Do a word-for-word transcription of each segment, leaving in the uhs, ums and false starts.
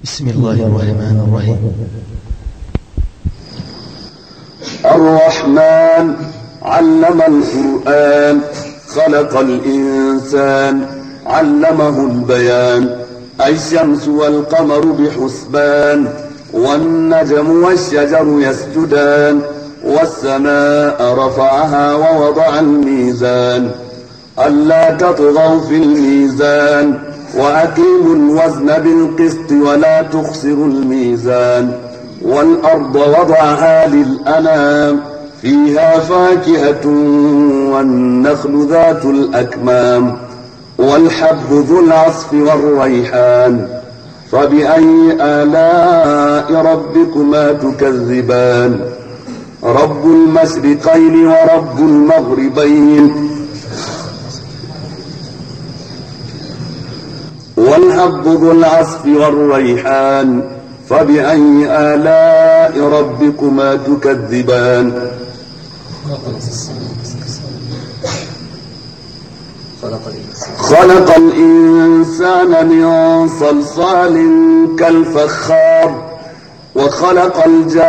بسم الله الرحمن الرحيم. الرحمن علم القرآن خلق الإنسان علمه البيان. الشمس والقمر بحسبان والنجم والشجر يسجدان والسماء رفعها ووضع الميزان ألا تطغوا في الميزان وأقيموا الوزن بالقسط ولا تخسروا الميزان. والأرض وضعها للأنام فيها فاكهة والنخل ذات الأكمام والحب ذو العصف والريحان. فبأي آلاء ربكما تكذبان؟ رب المشرقين ورب المغربين والحب ذو العصف والريحان. فبأي آلاء ربكما تكذبان؟ خلق الإنسان من صلصال كالفخار وخلق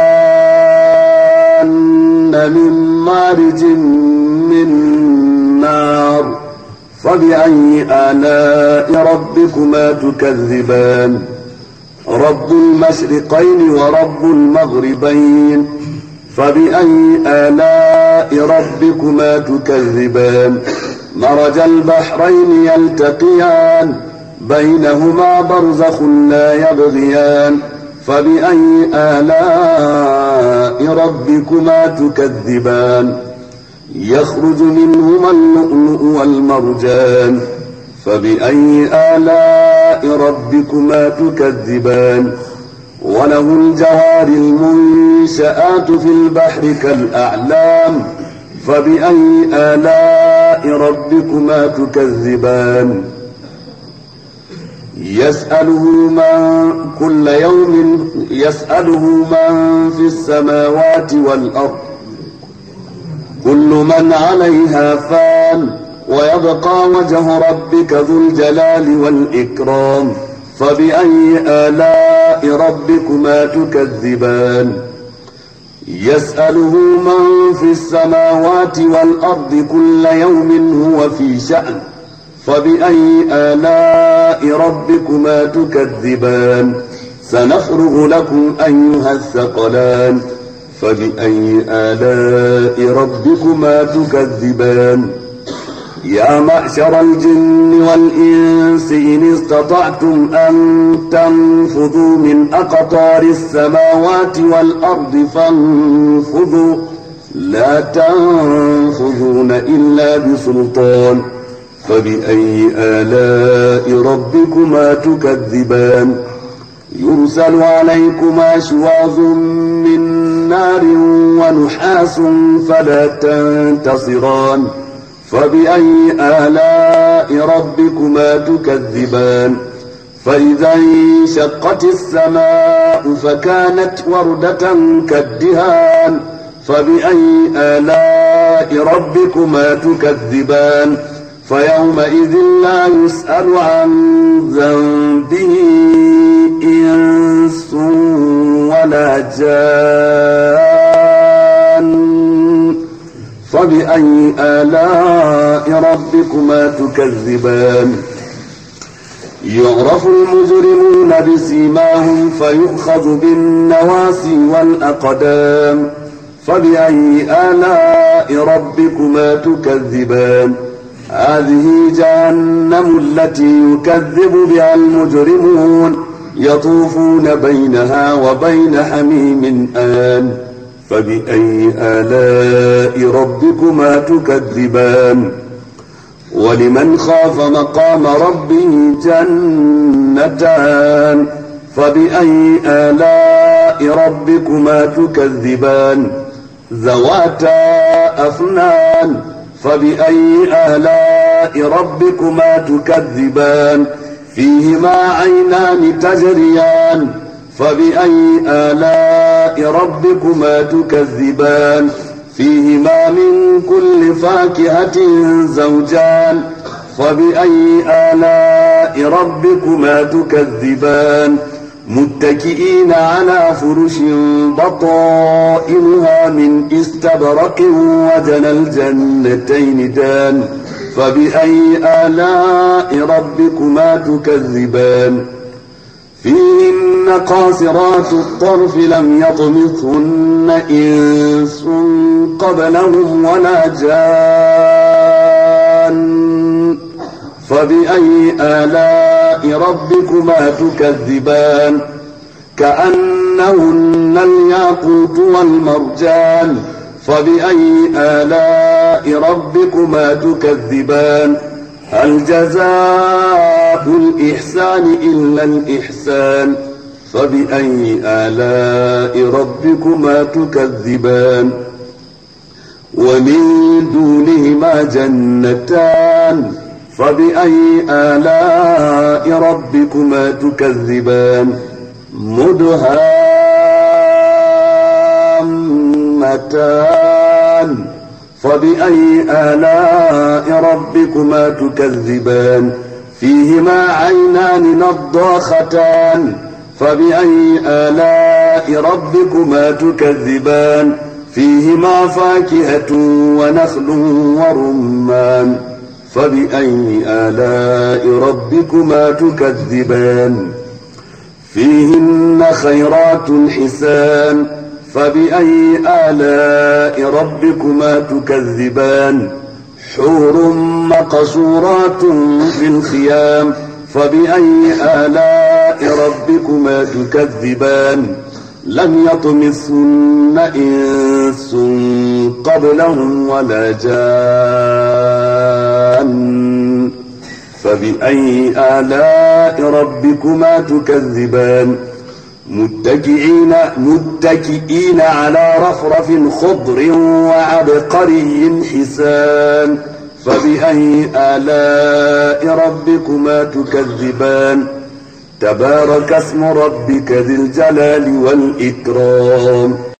الجان من مارج من نار. فبأي آلاء ربكما تكذبان؟ رب المشرقين ورب المغربين. فبأي آلاء ربكما تكذبان؟ مرج البحرين يلتقيان بينهما برزخ لا يبغيان. فبأي آلاء ربكما تكذبان؟ يخرج منهما اللؤلؤ والمرجان. فبأي آلاء ربكما تكذبان؟ وله الجوار المنشآت في البحر كالأعلام. فبأي آلاء ربكما تكذبان؟ يسأله من كل يوم يسأله من في السماوات والأرض كل من عليها فان ويبقى وجه ربك ذو الجلال والإكرام. فبأي آلاء ربكما تكذبان؟ يسأله من في السماوات والأرض كل يوم هو في شأن. فبأي آلاء ربكما تكذبان؟ سنفرغ لكم أيها الثقلان. فبأي آلاء ربكما تكذبان؟ يا معشر الجن والإنس إن استطعتم أن تنفذوا من أقطار السماوات والأرض فانفذوا لا تنفذون إلا بسلطان. فبأي آلاء ربكما تكذبان؟ يرسل عليكما شواظ من نار ونحاس فلا تنتصران. فبأي آلاء ربكما تكذبان؟ فإذا انشقت السماء فكانت وردة كالدهان. فبأي آلاء ربكما تكذبان؟ فيومئذ لا يسأل عن ذنبه إنس ولا جان. فبأي آلاء ربكما تكذبان؟ يعرف المجرمون بسيماهم فيؤخذ بالنواسي والأقدام. فبأي آلاء ربكما تكذبان؟ هذه جهنم التي يكذب بها المجرمون يطوفون بينها وبين حميم آن. فبأي آلاء ربكما تكذبان؟ ولمن خاف مقام ربه جنتان. فبأي آلاء ربكما تكذبان؟ ذواتا أفنان. فبأي آلاء ربكما تكذبان؟ فيهما عينان تجريان. فبأي آلاء ربكما تكذبان؟ فيهما من كل فاكهة زوجان. فبأي آلاء ربكما تكذبان؟ متكئين على فرش بطائنها من استبرق وجنى الجنتين دان فبأي آلاء ربكما تكذبان فيهن قاصرات الطرف لم يطمثهن إنس قبلهم ولا جان فبأي آلاء ربكما تكذبان كأنهن الياقوت والمرجان فبأي آلاء ربكما تكذبان هل جزاء الإحسان إلا الإحسان فبأي آلاء ربكما تكذبان ومن دونهما جنتان فبأي آلاء ربكما تكذبان مدهامتان فبأي آلاء ربكما تكذبان فيهما عينان نضاختان فبأي آلاء ربكما تكذبان فيهما فاكهة ونخل ورمان فبأي آلاء ربكما تكذبان فيهن خيرات حسان فبأي آلاء ربكما تكذبان حور مقصورات في الخيام فبأي آلاء ربكما تكذبان لم يطمثهن إنس قبلهم ولا جان فبأي آلاء ربكما تكذبان متكئين, متكئين على رفرف خضر وعبقري حسان فبأي آلاء ربكما تكذبان تبارك اسم ربك ذي الجلال والإكرام